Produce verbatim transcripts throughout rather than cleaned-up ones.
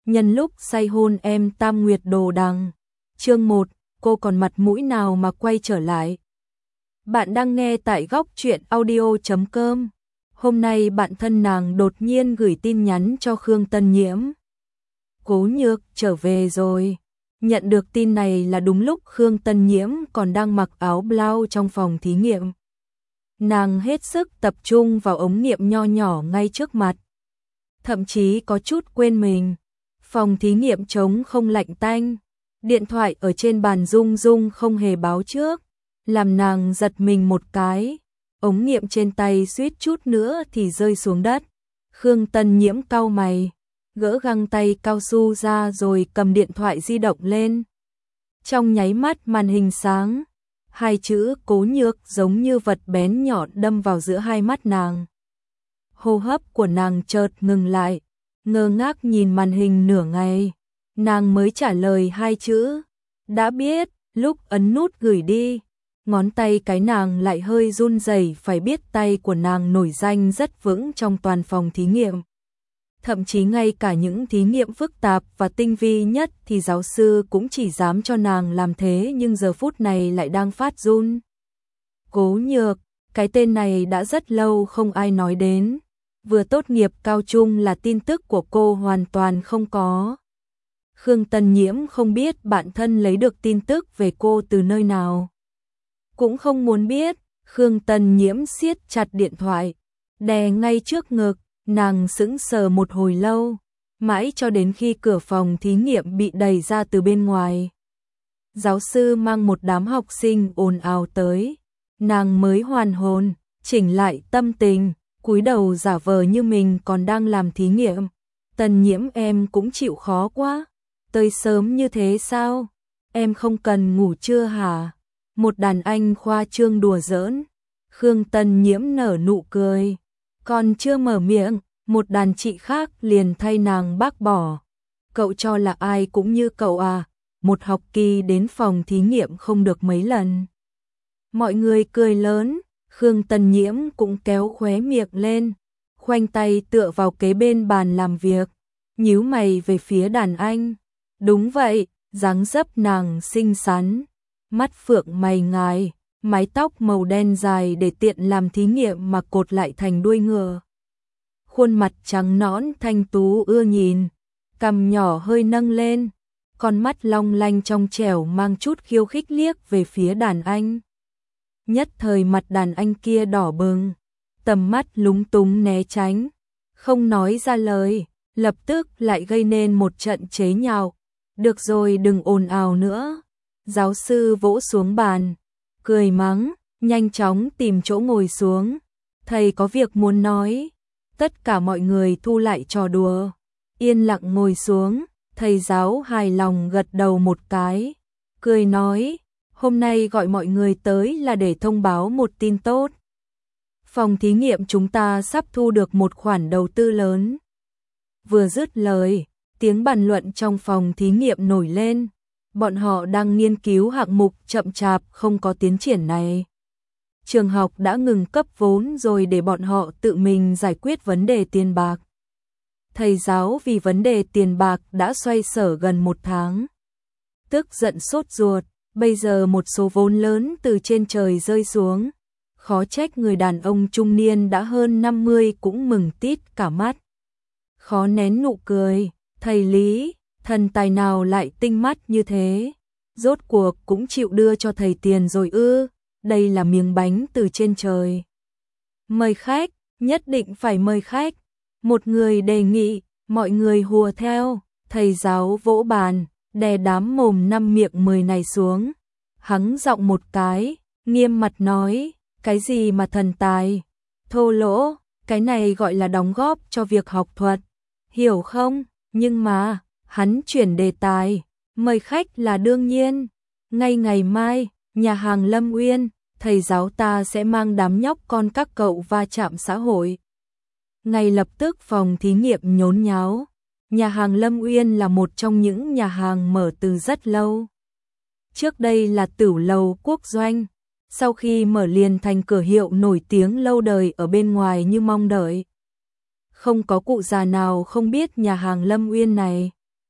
nhân lúc say hôn em tam nguyệt đồ đằng. Chương một, cô còn mặt mũi nào mà quay trở lại. Bạn đang nghe tại góc truyện audio chấm com. Hôm nay bạn thân nàng đột nhiên gửi tin nhắn cho Khương Tân Nhiễm. Cố Nhược trở về rồi. Nhận được tin này là đúng lúc Khương Tân Nhiễm còn đang mặc áo blau trong phòng thí nghiệm. Nàng hết sức tập trung vào ống nghiệm nho nhỏ ngay trước mặt. Thậm chí có chút quên mình. Phòng thí nghiệm trống không lạnh tanh. Điện thoại ở trên bàn rung rung không hề báo trước. Làm nàng giật mình một cái. Ống nghiệm trên tay suýt chút nữa thì rơi xuống đất. Khương Tân Nhiễm cau mày. Gỡ găng tay cao su ra rồi cầm điện thoại di động lên. Trong nháy mắt màn hình sáng. Hai chữ Cố Nhược giống như vật bén nhọn đâm vào giữa hai mắt nàng. Hô hấp của nàng chợt ngừng lại. Ngơ ngác nhìn màn hình nửa ngày. Nàng mới trả lời hai chữ. Đã biết, lúc ấn nút gửi đi. Ngón tay cái nàng lại hơi run rẩy, phải biết tay của nàng nổi danh rất vững trong toàn phòng thí nghiệm. Thậm chí ngay cả những thí nghiệm phức tạp và tinh vi nhất thì giáo sư cũng chỉ dám cho nàng làm thế, nhưng giờ phút này lại đang phát run. Cố Nhược, cái tên này đã rất lâu không ai nói đến. Vừa tốt nghiệp cao trung là tin tức của cô hoàn toàn không có. Khương Tân Nhiễm không biết bạn thân lấy được tin tức về cô từ nơi nào. Cũng không muốn biết. Khương Tân Nhiễm siết chặt điện thoại, đè ngay trước ngực. Nàng sững sờ một hồi lâu, mãi cho đến khi cửa phòng thí nghiệm bị đẩy ra từ bên ngoài. Giáo sư mang một đám học sinh ồn ào tới, nàng mới hoàn hồn, chỉnh lại tâm tình, cúi đầu giả vờ như mình còn đang làm thí nghiệm. Tân Nhiễm, em cũng chịu khó quá, tới sớm như thế sao? Em không cần ngủ trưa hả? Một đàn anh khoa trương đùa giỡn. Khương Tân Nhiễm nở nụ cười. Còn chưa mở miệng, một đàn chị khác liền thay nàng bác bỏ. Cậu cho là ai cũng như cậu à, một học kỳ đến phòng thí nghiệm không được mấy lần. Mọi người cười lớn, Khương Tân Nhiễm cũng kéo khóe miệng lên, khoanh tay tựa vào kế bên bàn làm việc, nhíu mày về phía đàn anh. Đúng vậy, dáng dấp nàng xinh xắn, mắt phượng mày ngài. Mái tóc màu đen dài để tiện làm thí nghiệm mà cột lại thành đuôi ngựa. Khuôn mặt trắng nõn thanh tú ưa nhìn, cằm nhỏ hơi nâng lên, con mắt long lanh trong trẻo mang chút khiêu khích liếc về phía đàn anh. Nhất thời mặt đàn anh kia đỏ bừng, tầm mắt lúng túng né tránh, không nói ra lời, lập tức lại gây nên một trận chế nhạo. Được rồi, đừng ồn ào nữa. Giáo sư vỗ xuống bàn, cười mắng, nhanh chóng tìm chỗ ngồi xuống. Thầy có việc muốn nói. Tất cả mọi người thu lại trò đùa, yên lặng ngồi xuống. Thầy giáo hài lòng gật đầu một cái, cười nói, hôm nay gọi mọi người tới là để thông báo một tin tốt. Phòng thí nghiệm chúng ta sắp thu được một khoản đầu tư lớn. Vừa dứt lời, tiếng bàn luận trong phòng thí nghiệm nổi lên. Bọn họ đang nghiên cứu hạng mục chậm chạp không có tiến triển này. Trường học đã ngừng cấp vốn rồi để bọn họ tự mình giải quyết vấn đề tiền bạc. Thầy giáo vì vấn đề tiền bạc đã xoay sở gần một tháng. Tức giận sốt ruột, bây giờ một số vốn lớn từ trên trời rơi xuống. Khó trách người đàn ông trung niên đã hơn năm mươi cũng mừng tít cả mắt. Khó nén nụ cười, thầy Lý, thần tài nào lại tinh mắt như thế? Rốt cuộc cũng chịu đưa cho thầy tiền rồi ư? Đây là miếng bánh từ trên trời. Mời khách, nhất định phải mời khách. Một người đề nghị, mọi người hùa theo. Thầy giáo vỗ bàn, đè đám mồm năm miệng mười này xuống. Hắng giọng một cái, nghiêm mặt nói, cái gì mà thần tài? Thô lỗ, cái này gọi là đóng góp cho việc học thuật. Hiểu không? Nhưng mà, hắn chuyển đề tài, mời khách là đương nhiên. Ngay ngày mai, nhà hàng Lâm Uyên, thầy giáo ta sẽ mang đám nhóc con các cậu va chạm xã hội. Ngay lập tức phòng thí nghiệm nhốn nháo. Nhà hàng Lâm Uyên là một trong những nhà hàng mở từ rất lâu. Trước đây là Tửu Lầu Quốc Doanh, sau khi mở liền thành cửa hiệu nổi tiếng lâu đời ở bên ngoài như mong đợi. Không có cụ già nào không biết nhà hàng Lâm Uyên này.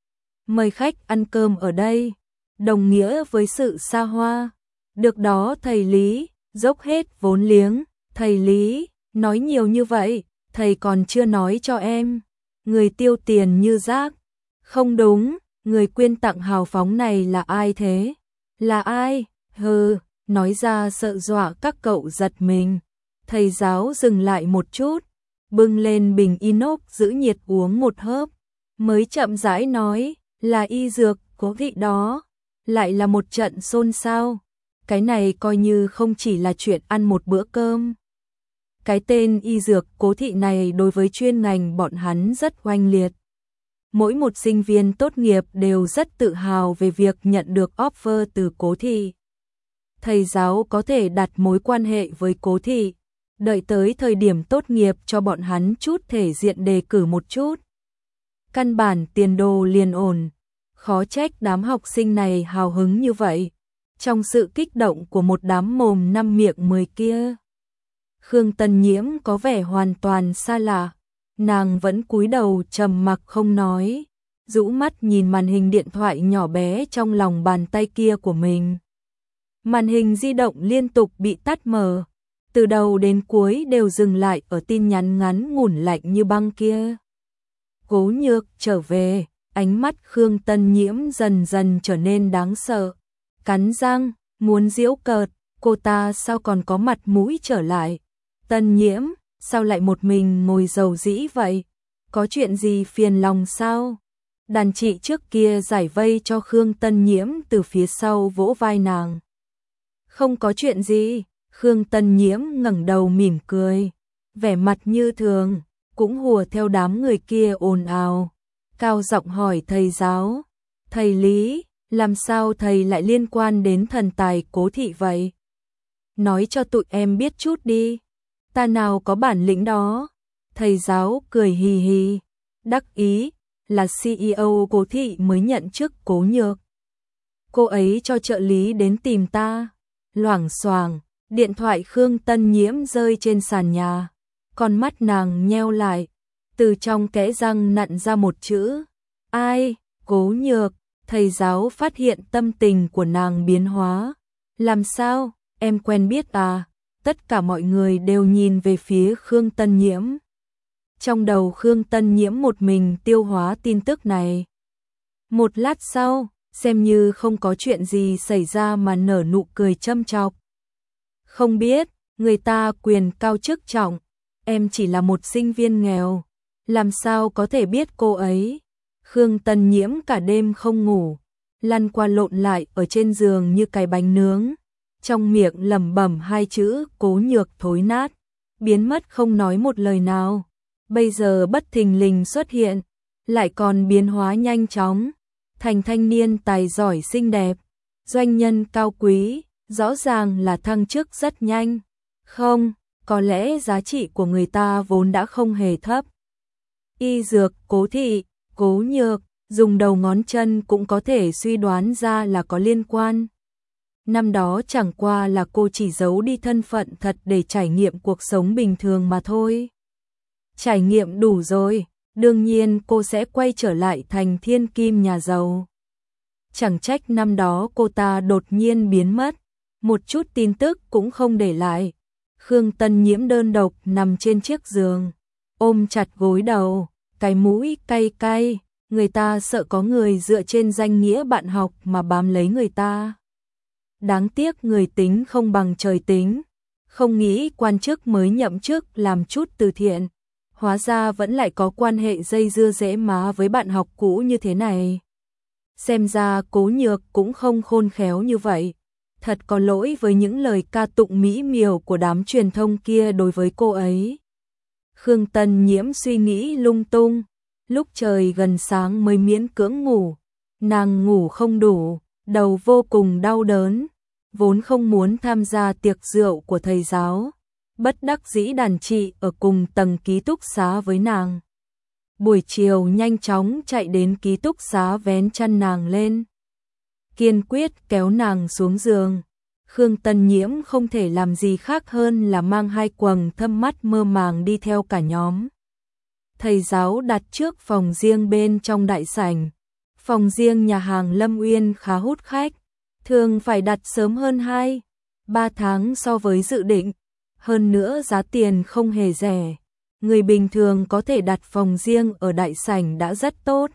mời khách ăn cơm ở đây, đồng nghĩa với sự xa hoa. Được đó thầy Lý, dốc hết vốn liếng. Thầy Lý, nói nhiều như vậy, thầy còn chưa nói cho em. Người tiêu tiền như rác. Không đúng, người quyên tặng hào phóng này là ai thế? Là ai? Hừ, nói ra sợ dọa các cậu giật mình. Thầy giáo dừng lại một chút, bưng lên bình inox giữ nhiệt uống một hớp, mới chậm rãi nói, là y dược Cố Thị đó. Lại là một trận xôn xao. Cái này coi như không chỉ là chuyện ăn một bữa cơm. Cái tên y dược Cố Thị này đối với chuyên ngành bọn hắn rất oanh liệt. Mỗi một sinh viên tốt nghiệp đều rất tự hào về việc nhận được offer từ Cố Thị. Thầy giáo có thể đặt mối quan hệ với Cố Thị, đợi tới thời điểm tốt nghiệp cho bọn hắn chút thể diện đề cử một chút. Căn bản tiền đồ liền ổn, khó trách đám học sinh này hào hứng như vậy, trong sự kích động của một đám mồm năm miệng mười kia. Khương Tân Nhiễm có vẻ hoàn toàn xa lạ, nàng vẫn cúi đầu trầm mặc không nói, rũ mắt nhìn màn hình điện thoại nhỏ bé trong lòng bàn tay kia của mình. Màn hình di động liên tục bị tắt mở, từ đầu đến cuối đều dừng lại ở tin nhắn ngắn ngủn lạnh như băng kia. Cố Nhược trở về, ánh mắt Khương Tân Nhiễm dần dần trở nên đáng sợ, cắn răng, muốn giễu cợt, cô ta sao còn có mặt mũi trở lại. Tân Nhiễm, sao lại một mình ngồi dầu dĩ vậy? Có chuyện gì phiền lòng sao? Đàn chị trước kia giải vây cho Khương Tân Nhiễm từ phía sau vỗ vai nàng. Không có chuyện gì, Khương Tân Nhiễm ngẩng đầu mỉm cười, vẻ mặt như thường, cũng hùa theo đám người kia ồn ào, cao giọng hỏi thầy giáo, thầy Lý, làm sao thầy lại liên quan đến thần tài Cố Thị vậy? Nói cho tụi em biết chút đi, ta nào có bản lĩnh đó. Thầy giáo cười hì hì, đắc ý, là xê e ô Cố Thị mới nhận chức Cố Nhược. Cô ấy cho trợ lý đến tìm ta. Loảng xoảng, điện thoại Khương Tân Nhiễm rơi trên sàn nhà, con mắt nàng nheo lại, từ trong kẽ răng nặn ra một chữ, ai? Cố Nhược. Thầy giáo phát hiện tâm tình của nàng biến hóa. Làm sao? Em quen biết à? Tất cả mọi người đều nhìn về phía Khương Tân Nhiễm. Trong đầu Khương Tân Nhiễm một mình tiêu hóa tin tức này. Một lát sau, xem như không có chuyện gì xảy ra mà nở nụ cười châm chọc. Không biết, người ta quyền cao chức trọng, em chỉ là một sinh viên nghèo, làm sao có thể biết cô ấy. Khương Tân Nhiễm cả đêm không ngủ, lăn qua lộn lại ở trên giường như cái bánh nướng, trong miệng lẩm bẩm hai chữ Cố Nhược thối nát, biến mất không nói một lời nào. Bây giờ bất thình lình xuất hiện, lại còn biến hóa nhanh chóng, thành thanh niên tài giỏi xinh đẹp, doanh nhân cao quý, rõ ràng là thăng chức rất nhanh. Không, có lẽ giá trị của người ta vốn đã không hề thấp. Y dược Cố Thị, Cố Nhược, dùng đầu ngón chân cũng có thể suy đoán ra là có liên quan. Năm đó chẳng qua là cô chỉ giấu đi thân phận thật để trải nghiệm cuộc sống bình thường mà thôi. Trải nghiệm đủ rồi, đương nhiên cô sẽ quay trở lại thành thiên kim nhà giàu. Chẳng trách năm đó cô ta đột nhiên biến mất, một chút tin tức cũng không để lại. Khương Tân Nhiễm đơn độc nằm trên chiếc giường, ôm chặt gối đầu, cái mũi cay cay, người ta sợ có người dựa trên danh nghĩa bạn học mà bám lấy người ta. Đáng tiếc người tính không bằng trời tính, không nghĩ quan chức mới nhậm chức làm chút từ thiện, hóa ra vẫn lại có quan hệ dây dưa rễ má với bạn học cũ như thế này. Xem ra Cố Nhược cũng không khôn khéo như vậy, thật có lỗi với những lời ca tụng mỹ miều của đám truyền thông kia đối với cô ấy. Khương Tân Nhiễm suy nghĩ lung tung, lúc trời gần sáng mới miễn cưỡng ngủ, nàng ngủ không đủ, đầu vô cùng đau đớn, vốn không muốn tham gia tiệc rượu của thầy giáo, bất đắc dĩ đàn chị ở cùng tầng ký túc xá với nàng. Buổi chiều nhanh chóng chạy đến ký túc xá vén chăn nàng lên, kiên quyết kéo nàng xuống giường. Khương Tân Nhiễm không thể làm gì khác hơn là mang hai quầng thâm mắt mơ màng đi theo cả nhóm. Thầy giáo đặt trước phòng riêng bên trong đại sảnh, Phòng riêng nhà hàng Lâm Uyên khá hút khách, thường phải đặt sớm hơn hai, ba tháng so với dự định, hơn nữa giá tiền không hề rẻ. Người bình thường có thể đặt phòng riêng ở đại sảnh đã rất tốt.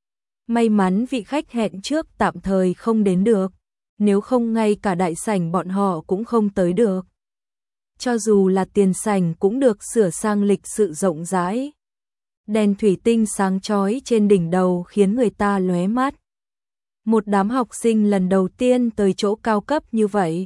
May mắn vị khách hẹn trước tạm thời không đến được, nếu không ngay cả đại sảnh bọn họ cũng không tới được. Cho dù là tiền sảnh cũng được sửa sang lịch sự rộng rãi. Đèn thủy tinh sáng chói trên đỉnh đầu khiến người ta lóe mắt. Một đám học sinh lần đầu tiên tới chỗ cao cấp như vậy.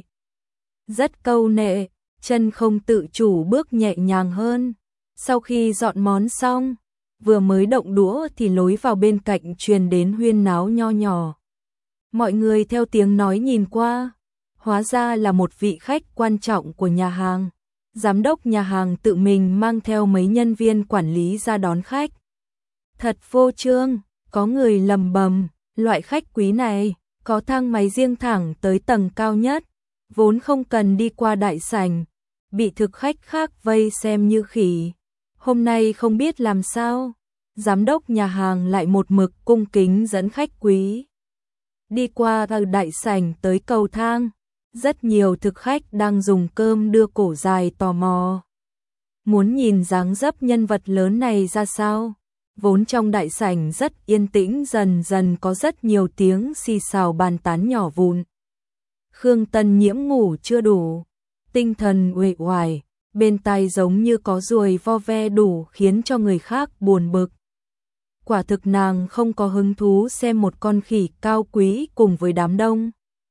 Rất câu nệ, chân không tự chủ bước nhẹ nhàng hơn. Sau khi dọn món xong, vừa mới động đũa thì lối vào bên cạnh truyền đến huyên náo nho nhỏ. Mọi người theo tiếng nói nhìn qua, hóa ra là một vị khách quan trọng của nhà hàng. Giám đốc nhà hàng tự mình mang theo mấy nhân viên quản lý ra đón khách. Thật vô trương, có người lầm bầm, loại khách quý này, có thang máy riêng thẳng tới tầng cao nhất, vốn không cần đi qua đại sảnh, bị thực khách khác vây xem như khỉ. Hôm nay không biết làm sao, giám đốc nhà hàng lại một mực cung kính dẫn khách quý. Đi qua từ đại sảnh tới cầu thang, rất nhiều thực khách đang dùng cơm đưa cổ dài tò mò. Muốn nhìn dáng dấp nhân vật lớn này ra sao? Vốn trong đại sảnh rất yên tĩnh, dần dần có rất nhiều tiếng xì xào bàn tán nhỏ vụn. Khương Tân Nhiễm ngủ chưa đủ, tinh thần uể oải, bên tai giống như có ruồi vo ve đủ khiến cho người khác buồn bực. Quả thực nàng không có hứng thú xem một con khỉ cao quý cùng với đám đông.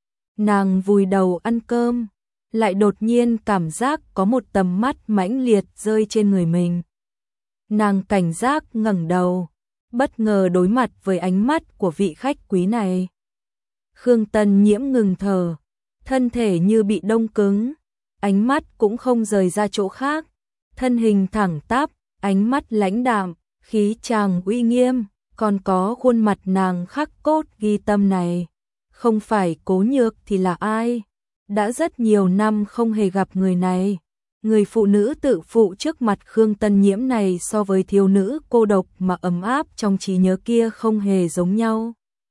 Nàng vùi đầu ăn cơm, lại đột nhiên cảm giác có một tầm mắt mãnh liệt rơi trên người mình. Nàng cảnh giác ngẩng đầu, bất ngờ đối mặt với ánh mắt của vị khách quý này. Khương Tân Nhiễm ngừng thở, thân thể như bị đông cứng, ánh mắt cũng không rời ra chỗ khác, thân hình thẳng tắp, ánh mắt lãnh đạm, khí chàng uy nghiêm, còn có khuôn mặt nàng khắc cốt ghi tâm này. Không phải Cố Nhược thì là ai? Đã rất nhiều năm không hề gặp người này. Người phụ nữ tự phụ trước mặt Khương Tân Nhiễm này so với thiếu nữ cô độc mà ấm áp trong trí nhớ kia không hề giống nhau.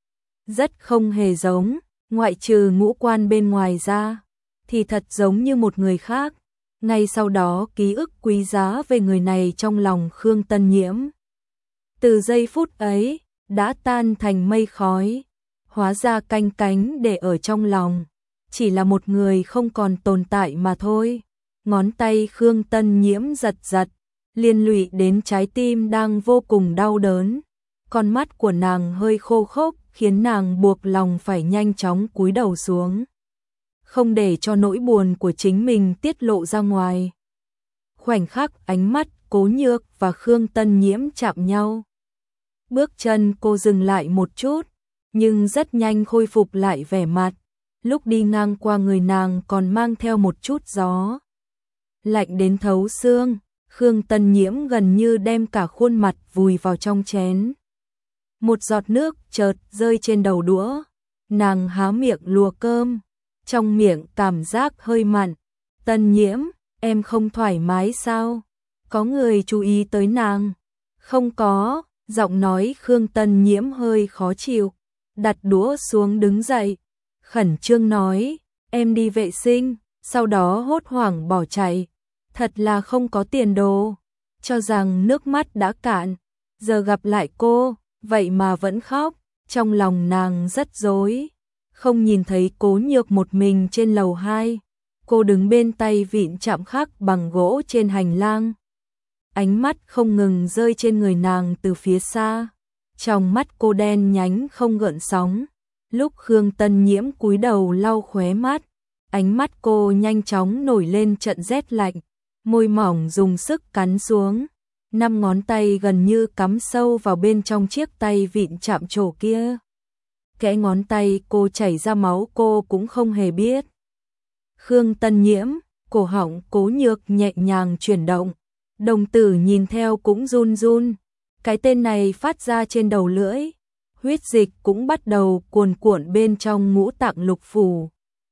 Rất không hề giống, ngoại trừ ngũ quan bên ngoài ra, thì thật giống như một người khác. Ngay sau đó ký ức quý giá về người này trong lòng Khương Tân Nhiễm. Từ giây phút ấy, đã tan thành mây khói. Hóa ra canh cánh để ở trong lòng, chỉ là một người không còn tồn tại mà thôi. Ngón tay Khương Tân Nhiễm giật giật, liên lụy đến trái tim đang vô cùng đau đớn. Con mắt của nàng hơi khô khốc, khiến nàng buộc lòng phải nhanh chóng cúi đầu xuống, không để cho nỗi buồn của chính mình tiết lộ ra ngoài. Khoảnh khắc ánh mắt Cố Nhược và Khương Tân Nhiễm chạm nhau, bước chân cô dừng lại một chút, nhưng rất nhanh khôi phục lại vẻ mặt. Lúc đi ngang qua người nàng còn mang theo một chút gió lạnh đến thấu xương. Khương Tân Nhiễm gần như đem cả khuôn mặt vùi vào trong chén. Một giọt nước chợt rơi trên đầu đũa, nàng há miệng lùa cơm, trong miệng cảm giác hơi mặn. Tân Nhiễm, em không thoải mái sao? Có người chú ý tới nàng? Không có, giọng nói Khương Tân Nhiễm hơi khó chịu, đặt đũa xuống đứng dậy, khẩn trương nói, em đi vệ sinh, sau đó hốt hoảng bỏ chạy. Thật là không có tiền đồ, cho rằng nước mắt đã cạn, giờ gặp lại cô, vậy mà vẫn khóc. Trong lòng nàng rất rối, không nhìn thấy Cố Nhược một mình trên lầu hai, cô đứng bên tay vịn chạm khắc bằng gỗ trên hành lang. Ánh mắt không ngừng rơi trên người nàng từ phía xa, trong mắt cô đen nhánh không gợn sóng. Lúc Khương Tân Nhiễm cúi đầu lau khóe mắt, ánh mắt cô nhanh chóng nổi lên trận rét lạnh, môi mỏng dùng sức cắn xuống, năm ngón tay gần như cắm sâu vào bên trong chiếc tay vịn chạm trổ kia. Kẽ ngón tay cô chảy ra máu cô cũng không hề biết. Khương Tân Nhiễm, cổ họng Cố Nhược nhẹ nhàng chuyển động, đồng tử nhìn theo cũng run run. Cái tên này phát ra trên đầu lưỡi, huyết dịch cũng bắt đầu cuồn cuộn bên trong ngũ tạng lục phủ.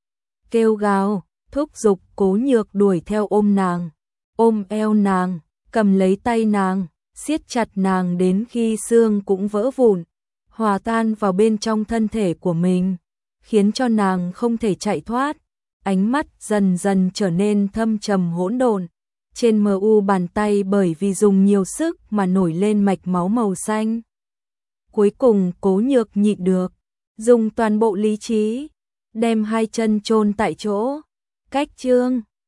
Kêu gào, thúc giục Cố Nhược đuổi theo ôm nàng, ôm eo nàng, cầm lấy tay nàng, siết chặt nàng đến khi xương cũng vỡ vụn. hòa tan vào bên trong thân thể của mình, khiến cho nàng không thể chạy thoát. Ánh mắt dần dần trở nên thâm trầm hỗn độn, trên mờ u bàn tay bởi vì dùng nhiều sức mà nổi lên mạch máu màu xanh. Cuối cùng Cố Nhược nhịn được, dùng toàn bộ lý trí, đem hai chân chôn tại chỗ. Cách chương